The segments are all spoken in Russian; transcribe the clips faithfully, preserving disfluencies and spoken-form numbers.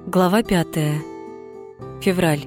Глава пятая. Февраль.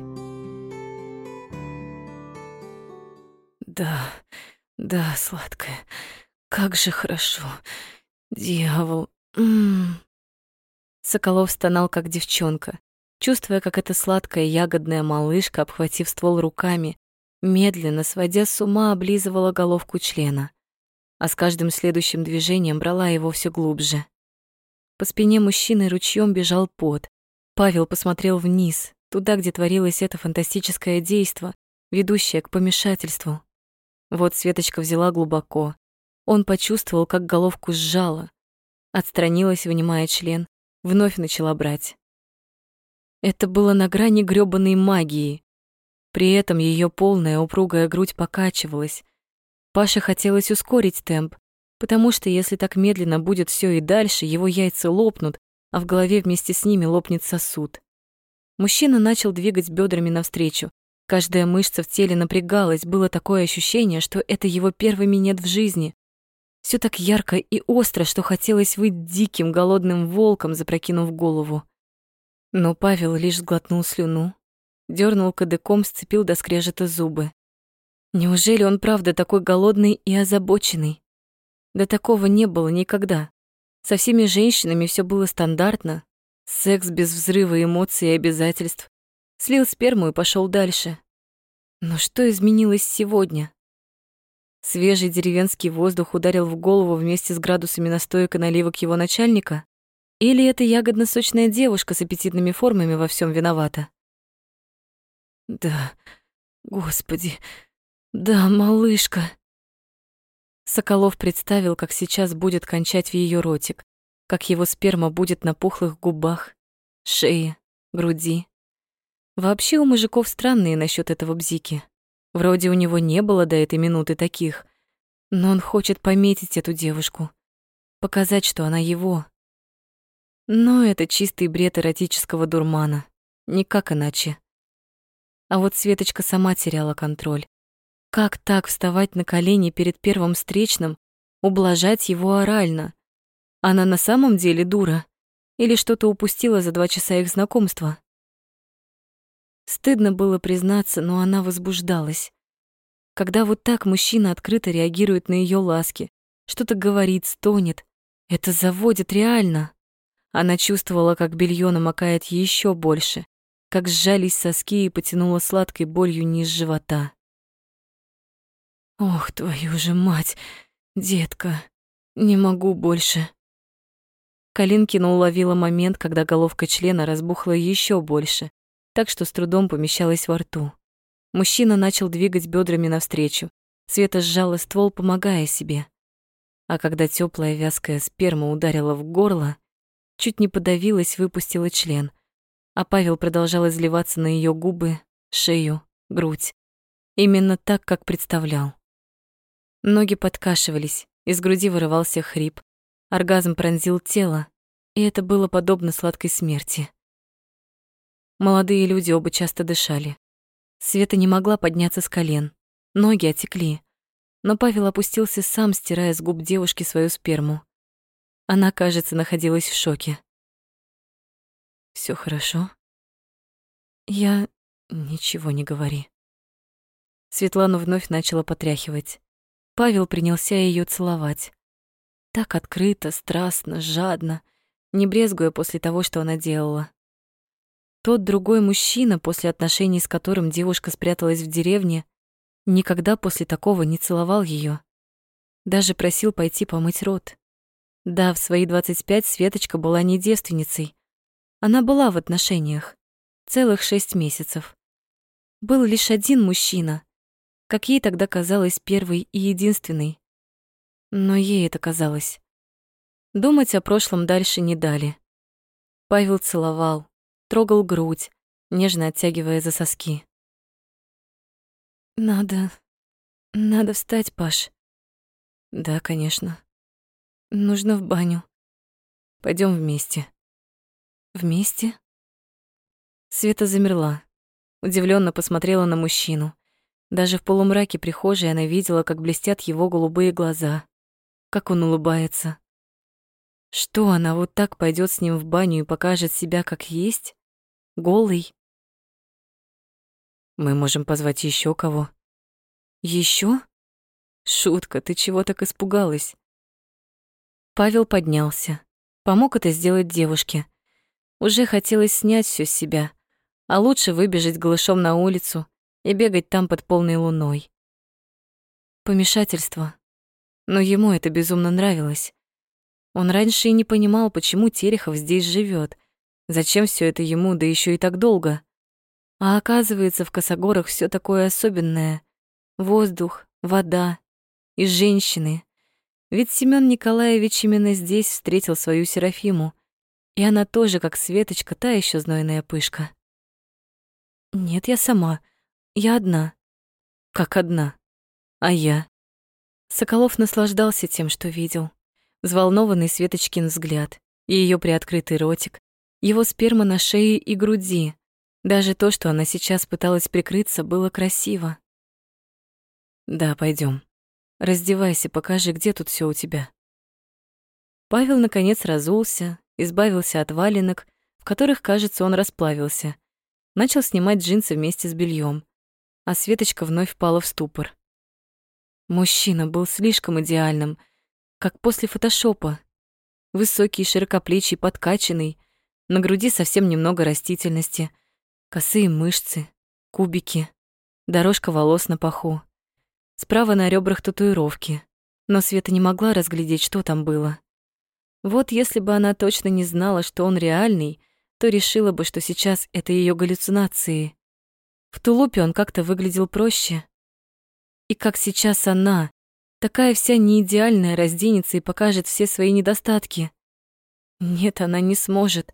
Да, да, сладкая, как же хорошо. Дьявол. М-м. Соколов стонал, как девчонка, чувствуя, как эта сладкая ягодная малышка, обхватив ствол руками, медленно, сводя с ума, облизывала головку члена, а с каждым следующим движением брала его все глубже. По спине мужчины ручьем бежал пот. Павел посмотрел вниз, туда, где творилось это фантастическое действо, ведущее к помешательству. Вот Светочка взяла глубоко. Он почувствовал, как головку сжала. Отстранилась, вынимая член, вновь начала брать. Это было на грани грёбаной магии. При этом ее полная упругая грудь покачивалась. Паше хотелось ускорить темп, потому что если так медленно будет все и дальше, его яйца лопнут, а в голове вместе с ними лопнет сосуд. Мужчина начал двигать бедрами навстречу. Каждая мышца в теле напрягалась, было такое ощущение, что это его первый минет в жизни. Все так ярко и остро, что хотелось быть диким, голодным волком, запрокинув голову. Но Павел лишь сглотнул слюну, дернул кадыком, сцепил до скрежета зубы. Неужели он правда такой голодный и озабоченный? Да такого не было никогда. Со всеми женщинами все было стандартно. Секс без взрыва эмоций и обязательств. Слил сперму и пошел дальше. Но что изменилось сегодня? Свежий деревенский воздух ударил в голову вместе с градусами настоек и наливок его начальника? Или эта ягодно-сочная девушка с аппетитными формами во всем виновата? Да, господи, да, малышка. Соколов представил, как сейчас будет кончать в ее ротик, как его сперма будет на пухлых губах, шее, груди. Вообще у мужиков странные насчет этого бзики. Вроде у него не было до этой минуты таких, но он хочет пометить эту девушку, показать, что она его. Но это чистый бред эротического дурмана, никак иначе. А вот Светочка сама теряла контроль. Как так вставать на колени перед первым встречным, ублажать его орально? Она на самом деле дура? Или что-то упустила за два часа их знакомства? Стыдно было признаться, но она возбуждалась. Когда вот так мужчина открыто реагирует на ее ласки, что-то говорит, стонет, это заводит реально. Она чувствовала, как белье намокает еще больше, как сжались соски и потянуло сладкой болью низ живота. Ох, твою же мать, детка, не могу больше. Калинкина уловила момент, когда головка члена разбухла еще больше, так что с трудом помещалась во рту. Мужчина начал двигать бедрами навстречу. Света сжала ствол, помогая себе. А когда теплая вязкая сперма ударила в горло, чуть не подавилась, выпустила член, а Павел продолжал изливаться на ее губы, шею, грудь. Именно так, как представлял. Ноги подкашивались, из груди вырывался хрип. Оргазм пронзил тело, и это было подобно сладкой смерти. Молодые люди оба часто дышали. Света не могла подняться с колен, ноги отекли, но Павел опустился сам, стирая с губ девушки свою сперму. Она, кажется, находилась в шоке. Все хорошо? Я... Ничего не говори. Светлану вновь начала потряхивать. Павел принялся ее целовать. Так открыто, страстно, жадно, не брезгуя после того, что она делала. Тот другой мужчина, после отношений с которым девушка спряталась в деревне, никогда после такого не целовал ее. Даже просил пойти помыть рот. Да, в свои двадцать пять Светочка была не девственницей. Она была в отношениях. Целых шесть месяцев. Был лишь один мужчина, как ей тогда казалось, первый и единственный. Но ей это казалось. Думать о прошлом дальше не дали. Павел целовал, трогал грудь, нежно оттягивая за соски. «Надо... надо встать, Паш». «Да, конечно. Нужно в баню. Пойдем вместе». «Вместе?» Света замерла, удивленно посмотрела на мужчину. Даже в полумраке прихожей она видела, как блестят его голубые глаза, как он улыбается. Что она вот так пойдет с ним в баню и покажет себя как есть? голый. Мы можем позвать еще кого. Еще? Шутка, ты чего так испугалась? Павел поднялся, помог это сделать девушке. Уже хотелось снять все с себя, а лучше выбежать голышом на улицу и бегать там под полной луной. Помешательство. Но ему это безумно нравилось. Он раньше и не понимал, почему Терехов здесь живет, зачем все это ему, да еще и так долго. А оказывается, в Косогорах все такое особенное. Воздух, вода и женщины. Ведь Семён Николаевич именно здесь встретил свою Серафиму, и она тоже, как Светочка, та еще знойная пышка. Нет, я сама. Я одна. Как одна? А я? Соколов наслаждался тем, что видел. Взволнованный Светочкин взгляд, ее приоткрытый ротик, его сперма на шее и груди. Даже то, что она сейчас пыталась прикрыться, было красиво. Да, пойдем. Раздевайся, покажи, где тут все у тебя. Павел наконец разулся, избавился от валенок, в которых, кажется, он расплавился. Начал снимать джинсы вместе с бельем, а Светочка вновь впала в ступор. Мужчина был слишком идеальным, как после фотошопа. Высокий, широкоплечий, подкачанный, на груди совсем немного растительности, косые мышцы, кубики, дорожка волос на паху. Справа на ребрах татуировки, но Света не могла разглядеть, что там было. Вот если бы она точно не знала, что он реальный, то решила бы, что сейчас это ее галлюцинации. В тулупе он как-то выглядел проще. И как сейчас она, такая вся неидеальная, разденется и покажет все свои недостатки. Нет, она не сможет.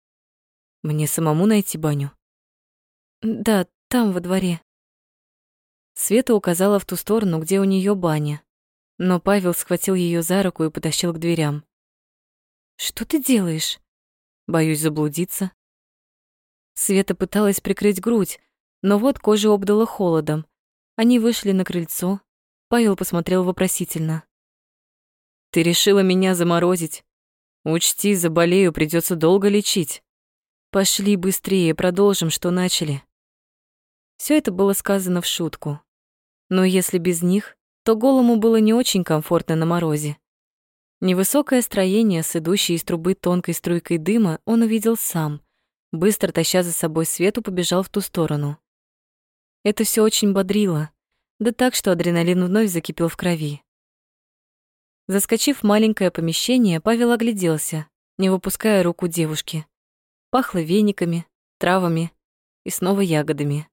Мне самому найти баню? Да, там, во дворе. Света указала в ту сторону, где у нее баня. Но Павел схватил ее за руку и потащил к дверям. «Что ты делаешь?» «Боюсь заблудиться». Света пыталась прикрыть грудь, но вот кожу обдало холодом. Они вышли на крыльцо. Павел посмотрел вопросительно. «Ты решила меня заморозить? Учти, заболею, придется долго лечить. Пошли быстрее, продолжим, что начали». Все это было сказано в шутку. Но если без них, то голому было не очень комфортно на морозе. Невысокое строение с идущей из трубы тонкой струйкой дыма он увидел сам. Быстро таща за собой Свету, побежал в ту сторону. Это все очень бодрило, да так, что адреналин вновь закипел в крови. Заскочив в маленькое помещение, Павел огляделся, не выпуская руку девушки. Пахло вениками, травами и снова ягодами.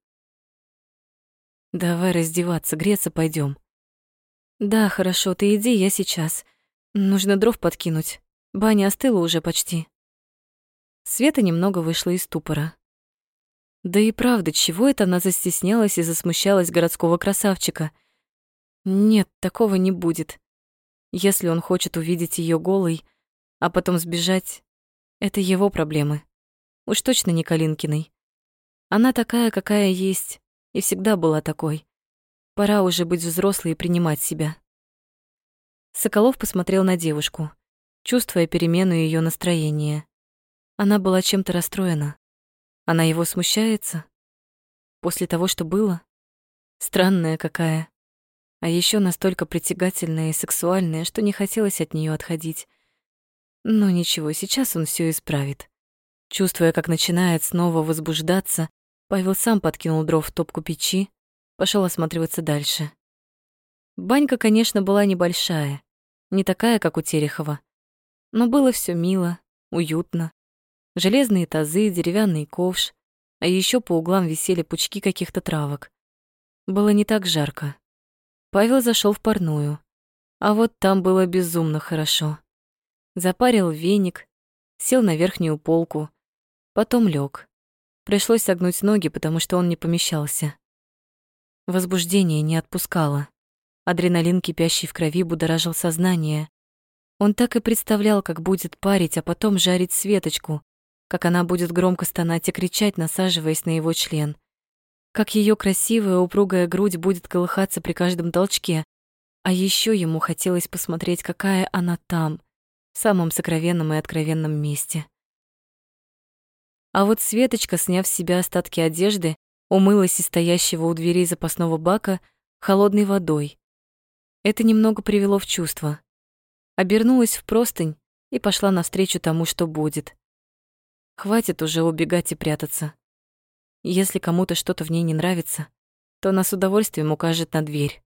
«Давай раздеваться, греться пойдем. «Да, хорошо, ты иди, я сейчас. Нужно дров подкинуть. Баня остыла уже почти». Света немного вышла из ступора. Да и правда, чего это она застеснялась и засмущалась городского красавчика? Нет, такого не будет. Если он хочет увидеть ее голой, а потом сбежать, это его проблемы. Уж точно не Калинкиной. Она такая, какая есть, и всегда была такой. Пора уже быть взрослой и принимать себя. Соколов посмотрел на девушку, чувствуя перемену ее настроения. Она была чем-то расстроена. Она его смущается? После того, что было? Странная какая. А еще настолько притягательная и сексуальная, что не хотелось от нее отходить. Но ничего, сейчас он все исправит. Чувствуя, как начинает снова возбуждаться, Павел сам подкинул дров в топку печи, пошел осматриваться дальше. Банька, конечно, была небольшая, не такая, как у Терехова, но было все мило, уютно. Железные тазы, деревянный ковш, а еще по углам висели пучки каких-то травок. Было не так жарко. Павел зашел в парную, а вот там было безумно хорошо. Запарил веник, сел на верхнюю полку, потом лег. Пришлось согнуть ноги, потому что он не помещался. Возбуждение не отпускало. Адреналин, кипящий в крови, будоражил сознание. Он так и представлял, как будет парить, а потом жарить Светочку, как она будет громко стонать и кричать, насаживаясь на его член, как ее красивая упругая грудь будет колыхаться при каждом толчке, а еще ему хотелось посмотреть, какая она там, в самом сокровенном и откровенном месте. А вот Светочка, сняв с себя остатки одежды, умылась из стоящего у дверей запасного бака холодной водой. Это немного привело в чувство. Обернулась в простынь и пошла навстречу тому, что будет. Хватит уже убегать и прятаться. Если кому-то что-то в ней не нравится, то она с удовольствием укажет на дверь.